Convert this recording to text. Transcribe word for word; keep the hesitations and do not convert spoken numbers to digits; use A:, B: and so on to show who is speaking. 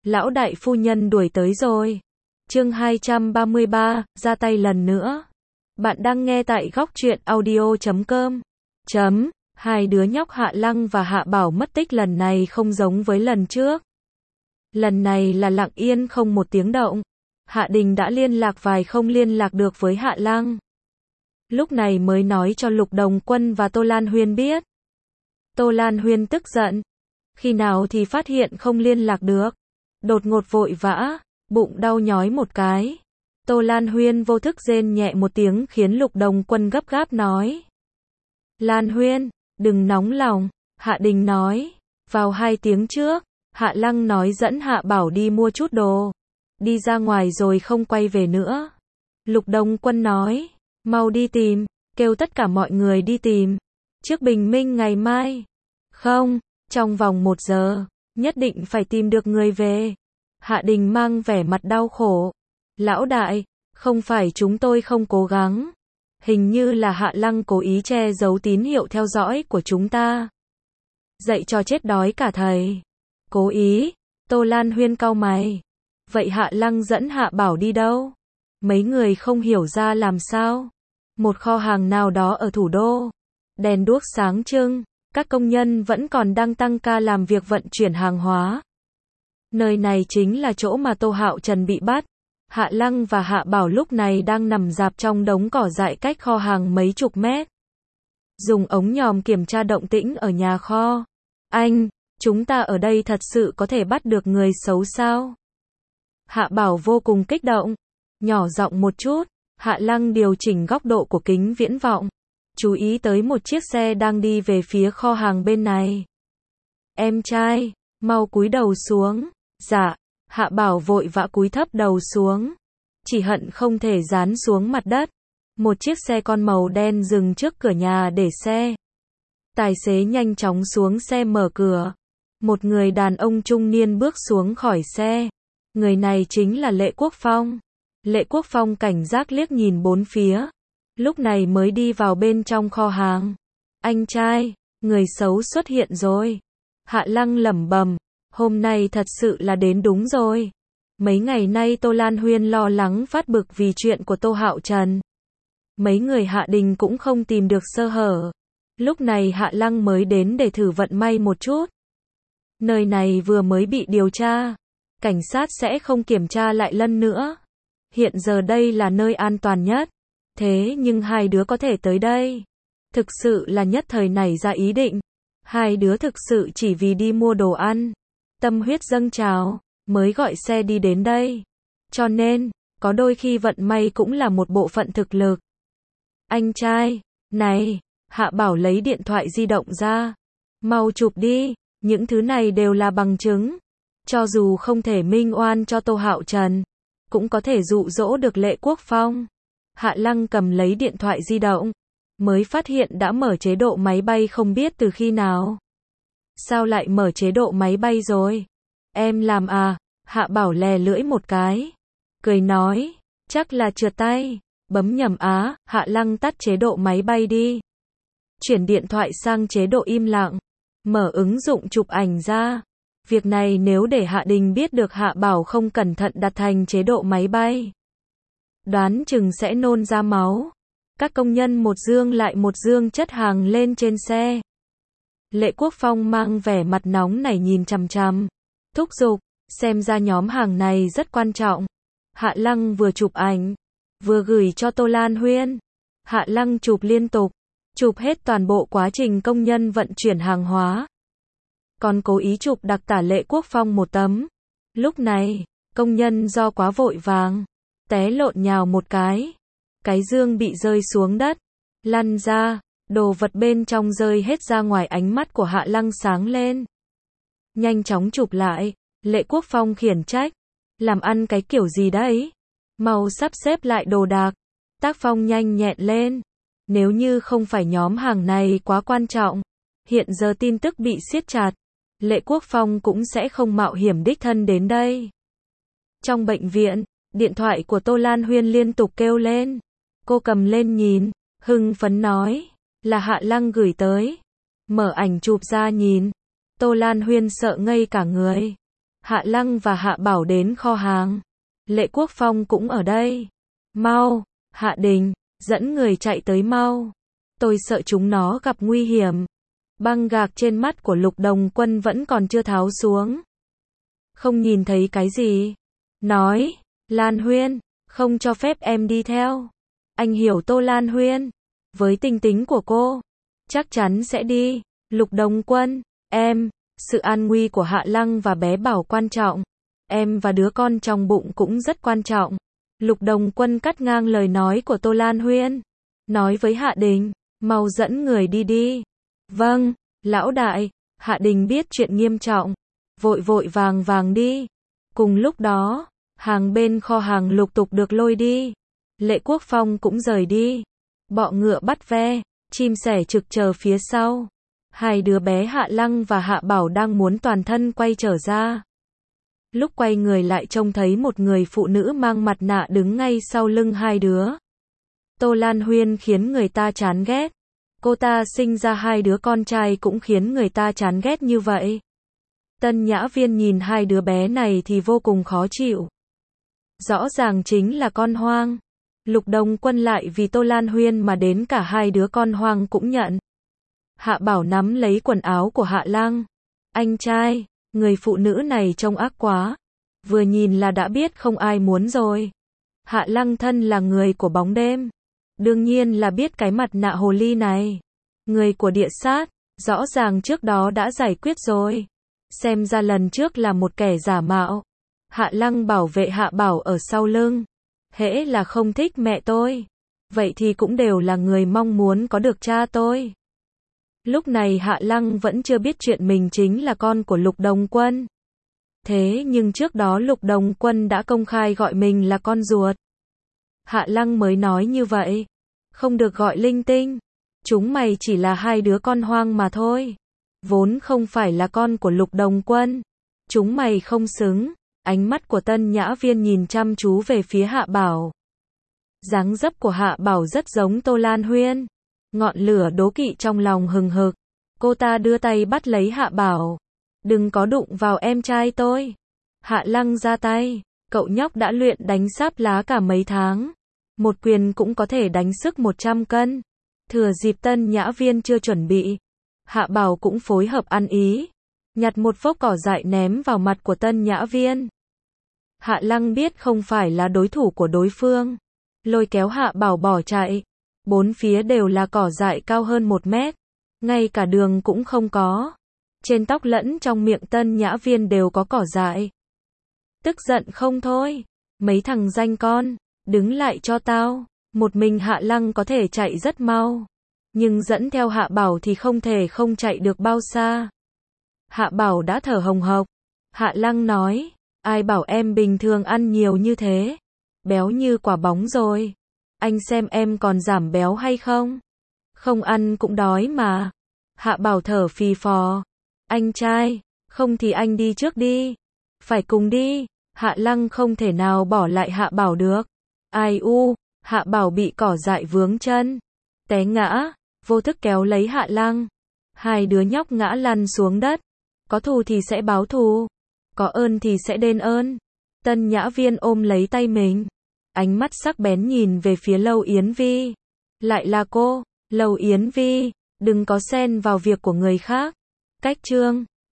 A: Lão đại phu nhân đuổi tới rồi. Chương hai trăm ba mươi ba, ra tay lần nữa. Bạn đang nghe tại góc truyện audio chấm com. Chấm, hai đứa nhóc Hạ Lăng và Hạ Bảo mất tích lần này không giống với lần trước. Lần này là lặng yên không một tiếng động. Hạ Đình đã liên lạc vài không liên lạc được với Hạ Lăng. Lúc này mới nói cho Lục Đồng Quân và Tô Lan Huyên biết. Tô Lan Huyên tức giận. Khi nào thì phát hiện không liên lạc được. Đột ngột vội vã, bụng đau nhói một cái. Tô Lan Huyên vô thức rên nhẹ một tiếng khiến Lục Đồng Quân gấp gáp nói. Lan Huyên, đừng nóng lòng, Hạ Đình nói. Vào hai tiếng trước, Hạ Lăng nói dẫn Hạ Bảo đi mua chút đồ. Đi ra ngoài rồi không quay về nữa. Lục Đồng Quân nói, mau đi tìm, kêu tất cả mọi người đi tìm. Trước bình minh ngày mai. Không, trong vòng một giờ, nhất định phải tìm được người về. Hạ Đình mang vẻ mặt đau khổ. Lão đại, không phải chúng tôi không cố gắng. Hình như là Hạ Lăng cố ý che giấu tín hiệu theo dõi của chúng ta. Dạy cho chết đói cả thầy. Cố ý, Tô Lan Huyên cau mày. Vậy Hạ Lăng dẫn Hạ Bảo đi đâu? Mấy người không hiểu ra làm sao. Một kho hàng nào đó ở thủ đô. Đèn đuốc sáng trưng, các công nhân vẫn còn đang tăng ca làm việc vận chuyển hàng hóa. Nơi này chính là chỗ mà Tô Hạo Trần bị bắt. Hạ Lăng và Hạ Bảo lúc này đang nằm rạp trong đống cỏ dại cách kho hàng mấy chục mét. Dùng ống nhòm kiểm tra động tĩnh ở nhà kho. Anh, chúng ta ở đây thật sự có thể bắt được người xấu sao? Hạ Bảo vô cùng kích động. Nhỏ giọng một chút, Hạ Lăng điều chỉnh góc độ của kính viễn vọng. Chú ý tới một chiếc xe đang đi về phía kho hàng bên này. Em trai, mau cúi đầu xuống. Dạ, Hạ Bảo vội vã cúi thấp đầu xuống. Chỉ hận không thể dán xuống mặt đất. Một chiếc xe con màu đen dừng trước cửa nhà để xe. Tài xế nhanh chóng xuống xe mở cửa. Một người đàn ông trung niên bước xuống khỏi xe. Người này chính là Lệ Quốc Phong. Lệ Quốc Phong cảnh giác liếc nhìn bốn phía. Lúc này mới đi vào bên trong kho hàng. Anh trai, người xấu xuất hiện rồi. Hạ Lăng lẩm bẩm. Hôm nay thật sự là đến đúng rồi. Mấy ngày nay Tô Lan Huyên lo lắng phát bực vì chuyện của Tô Hạo Trần. Mấy người Hạ Đình cũng không tìm được sơ hở. Lúc này Hạ Lăng mới đến để thử vận may một chút. Nơi này vừa mới bị điều tra. Cảnh sát sẽ không kiểm tra lại lần nữa. Hiện giờ đây là nơi an toàn nhất. Thế nhưng hai đứa có thể tới đây. Thực sự là nhất thời nảy ra ý định. Hai đứa thực sự chỉ vì đi mua đồ ăn. Tâm huyết dâng trào, mới gọi xe đi đến đây. Cho nên, có đôi khi vận may cũng là một bộ phận thực lực. Anh trai, này, Hạ Bảo lấy điện thoại di động ra. Mau chụp đi, những thứ này đều là bằng chứng. Cho dù không thể minh oan cho Tô Hạo Trần, cũng có thể dụ dỗ được Lệ Quốc Phong. Hạ Lăng cầm lấy điện thoại di động, mới phát hiện đã mở chế độ máy bay không biết từ khi nào. Sao lại mở chế độ máy bay rồi? Em làm à? Hạ Bảo lè lưỡi một cái. Cười nói, chắc là trượt tay. Bấm nhầm á, Hạ Lăng tắt chế độ máy bay đi. Chuyển điện thoại sang chế độ im lặng. Mở ứng dụng chụp ảnh ra. Việc này nếu để Hạ Đình biết được Hạ Bảo không cẩn thận đặt thành chế độ máy bay. Đoán chừng sẽ nôn ra máu. Các công nhân một dương lại một dương chất hàng lên trên xe. Lệ Quốc Phong mang vẻ mặt nóng nảy nhìn chằm chằm. Thúc giục, xem ra nhóm hàng này rất quan trọng. Hạ Lăng vừa chụp ảnh, vừa gửi cho Tô Lan Huyên. Hạ Lăng chụp liên tục, chụp hết toàn bộ quá trình công nhân vận chuyển hàng hóa. Còn cố ý chụp đặc tả Lệ Quốc Phong một tấm. Lúc này, công nhân do quá vội vàng, té lộn nhào một cái. Cái dương bị rơi xuống đất, lăn ra. Đồ vật bên trong rơi hết ra ngoài, ánh mắt của Hạ Lăng sáng lên. Nhanh chóng chụp lại, Lệ Quốc Phong khiển trách. Làm ăn cái kiểu gì đấy? Mau sắp xếp lại đồ đạc. Tác phong nhanh nhẹn lên. Nếu như không phải nhóm hàng này quá quan trọng, hiện giờ tin tức bị siết chặt, Lệ Quốc Phong cũng sẽ không mạo hiểm đích thân đến đây. Trong bệnh viện, điện thoại của Tô Lan Huyên liên tục kêu lên. Cô cầm lên nhìn, hưng phấn nói. Là Hạ Lăng gửi tới. Mở ảnh chụp ra nhìn. Tô Lan Huyên sợ ngây cả người. Hạ Lăng và Hạ Bảo đến kho hàng. Lệ Quốc Phong cũng ở đây. Mau, Hạ Đình, dẫn người chạy tới mau. Tôi sợ chúng nó gặp nguy hiểm. Băng gạc trên mắt của Lục Đồng Quân vẫn còn chưa tháo xuống. Không nhìn thấy cái gì. Nói, Lan Huyên, không cho phép em đi theo. Anh hiểu Tô Lan Huyên. Với tính tính của cô, chắc chắn sẽ đi. Lục Đồng Quân, em, sự an nguy của Hạ Lăng và bé Bảo quan trọng. Em và đứa con trong bụng cũng rất quan trọng. Lục Đồng Quân cắt ngang lời nói của Tô Lan Huyên. Nói với Hạ Đình, mau dẫn người đi đi. Vâng, lão đại. Hạ Đình biết chuyện nghiêm trọng. Vội vội vàng vàng đi. Cùng lúc đó, hàng bên kho hàng lục tục được lôi đi. Lệ Quốc Phong cũng rời đi. Bọ ngựa bắt ve, chim sẻ trực chờ phía sau. Hai đứa bé Hạ Lăng và Hạ Bảo đang muốn toàn thân quay trở ra. Lúc quay người lại trông thấy một người phụ nữ mang mặt nạ đứng ngay sau lưng hai đứa. Tô Lan Huyên khiến người ta chán ghét. Cô ta sinh ra hai đứa con trai cũng khiến người ta chán ghét như vậy. Tân Nhã Viên nhìn hai đứa bé này thì vô cùng khó chịu. Rõ ràng chính là con hoang. Lục Đồng Quân lại vì Tô Lan Huyên mà đến cả hai đứa con hoang cũng nhận. Hạ Bảo nắm lấy quần áo của Hạ Lăng. Anh trai, người phụ nữ này trông ác quá. Vừa nhìn là đã biết không ai muốn rồi. Hạ Lăng thân là người của bóng đêm. Đương nhiên là biết cái mặt nạ hồ ly này. Người của địa sát, rõ ràng trước đó đã giải quyết rồi. Xem ra lần trước là một kẻ giả mạo. Hạ Lăng bảo vệ Hạ Bảo ở sau lưng. Hễ là không thích mẹ tôi, vậy thì cũng đều là người mong muốn có được cha tôi. Lúc này Hạ Lăng vẫn chưa biết chuyện mình chính là con của Lục Đồng Quân. Thế nhưng trước đó Lục Đồng Quân đã công khai gọi mình là con ruột. Hạ Lăng mới nói như vậy. Không được gọi linh tinh. Chúng mày chỉ là hai đứa con hoang mà thôi. Vốn không phải là con của Lục Đồng Quân. Chúng mày không xứng. Ánh mắt của Tân Nhã Viên nhìn chăm chú về phía Hạ Bảo. Dáng dấp của Hạ Bảo rất giống Tô Lan Huyên. Ngọn lửa đố kỵ trong lòng hừng hực. Cô ta đưa tay bắt lấy Hạ Bảo. Đừng có đụng vào em trai tôi. Hạ Lăng ra tay. Cậu nhóc đã luyện đánh sáp lá cả mấy tháng. Một quyền cũng có thể đánh sức một trăm cân. Thừa dịp Tân Nhã Viên chưa chuẩn bị. Hạ Bảo cũng phối hợp ăn ý. Nhặt một phốc cỏ dại ném vào mặt của Tân Nhã Viên. Hạ Lăng biết không phải là đối thủ của đối phương. Lôi kéo Hạ Bảo bỏ chạy. Bốn phía đều là cỏ dại cao hơn một mét. Ngay cả đường cũng không có. Trên tóc lẫn trong miệng Tân Nhã Viên đều có cỏ dại. Tức giận không thôi. Mấy thằng danh con, đứng lại cho tao. Một mình Hạ Lăng có thể chạy rất mau. Nhưng dẫn theo Hạ Bảo thì không thể không chạy được bao xa. Hạ Bảo đã thở hồng hộc. Hạ Lăng nói, ai bảo em bình thường ăn nhiều như thế. Béo như quả bóng rồi. Anh xem em còn giảm béo hay không? Không ăn cũng đói mà. Hạ Bảo thở phì phò. Anh trai, không thì anh đi trước đi. Phải cùng đi. Hạ Lăng không thể nào bỏ lại Hạ Bảo được. Ai u, Hạ Bảo bị cỏ dại vướng chân. Té ngã, vô thức kéo lấy Hạ Lăng. Hai đứa nhóc ngã lăn xuống đất. Có thù thì sẽ báo thù. Có ơn thì sẽ đền ơn. Tân Nhã Viên ôm lấy tay mình. Ánh mắt sắc bén nhìn về phía Lâu Yến Vi. Lại là cô, Lâu Yến Vi, đừng có xen vào việc của người khác. Cách chương